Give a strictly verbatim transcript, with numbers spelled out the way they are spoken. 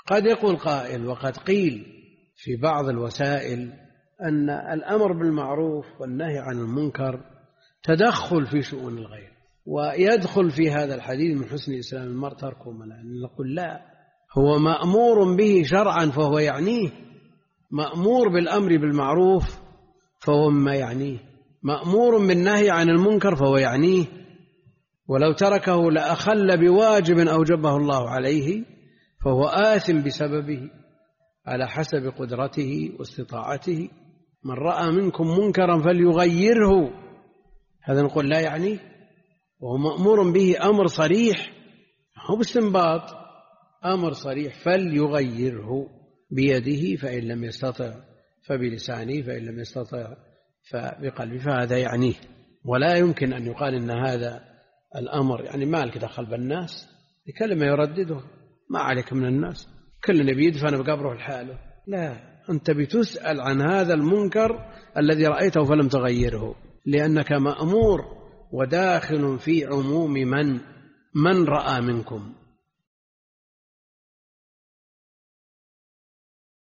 قد يقول قائل وقد قيل في بعض الوسائل أن الأمر بالمعروف والنهي عن المنكر تدخل في شؤون الغير، ويدخل في هذا الحديث من حسن إسلام المرء تركه ما لا. نقول لا، هو مأمور به شرعا فهو يعنيه، مأمور بالأمر بالمعروف فهو ما يعنيه، مأمور بالنهي عن المنكر فهو يعنيه، ولو تركه لأخل بواجب أوجبه الله عليه فهو آثم بسببه على حسب قدرته واستطاعته. من رأى منكم منكرا فليغيره، هذا نقول لا يعنيه، وهو مأمور به أمر صريح، هو باستنباط أمر صريح، فليغيره بيده فإن لم يستطع فبلسانه فإن لم يستطع فبقلبه، فهذا يعنيه. ولا يمكن أن يقال إن هذا الأمر يعني مالك دخل بالناس، كلمة يردده ما عليك من الناس، كل نبي يدفن بقبره لحاله، لا، أنت بتسأل عن هذا المنكر الذي رأيته فلم تغيره، لأنك مأمور وداخل في عموم من من رأى منكم.